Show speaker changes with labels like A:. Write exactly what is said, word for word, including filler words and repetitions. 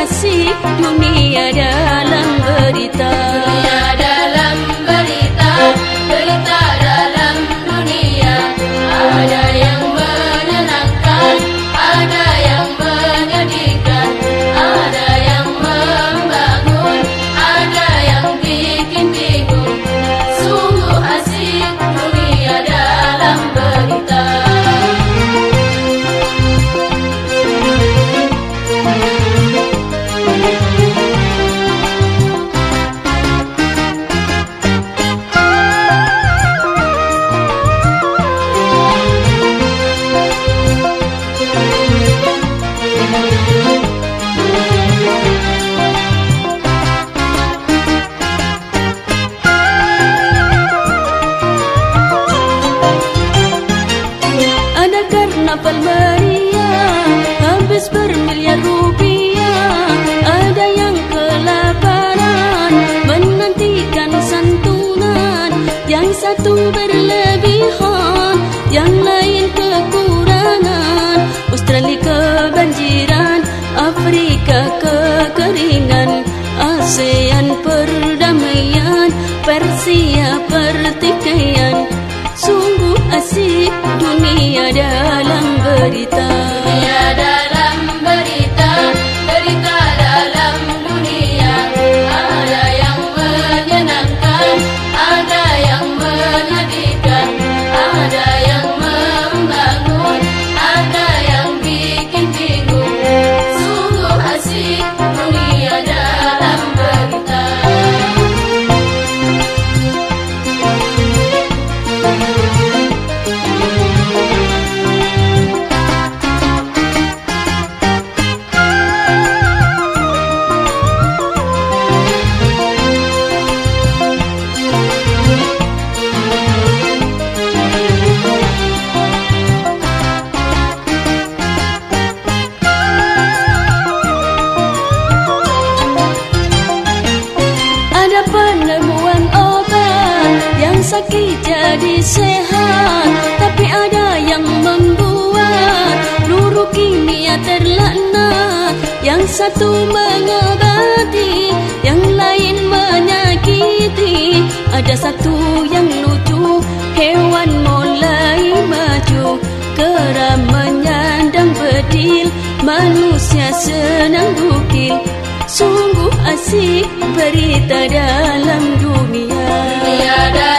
A: asik dunia dalam berita.
B: Dunia dalam berita, berita dalam dunia. Ada yang menyenangkan, ada yang menyedihkan, ada yang membangun, ada yang bikin bingung. Sungguh asik dunia dalam berita.
A: Karnaval meriah, habis bermiliar rupiah. Ada yang kelaparan, menantikan santunan. Yang satu berlebihan, yang lain kekurangan. Australia kebanjiran, Afrika kekeringan, ASEAN perdamaian, Persia pertikaian. Sungguh asik dunia dalam berita.
B: Dunia dalam berita, berita dalam dunia. Ada yang menyenangkan, ada yang menyedihkan, ada yang membangun, ada yang bikin bingung. Sungguh asik dunia dalam berita.
A: Penemuan obat yang sakit jadi sehat, tapi ada yang membuat peluru kimia terlaknat. Yang satu mengobati, yang lain menyakiti. Ada satu yang lucu, hewan mulai maju, kera menyandang bedil, manusia senang gukil. Sungguh asik berita dalam dunia.
B: Dunia dalam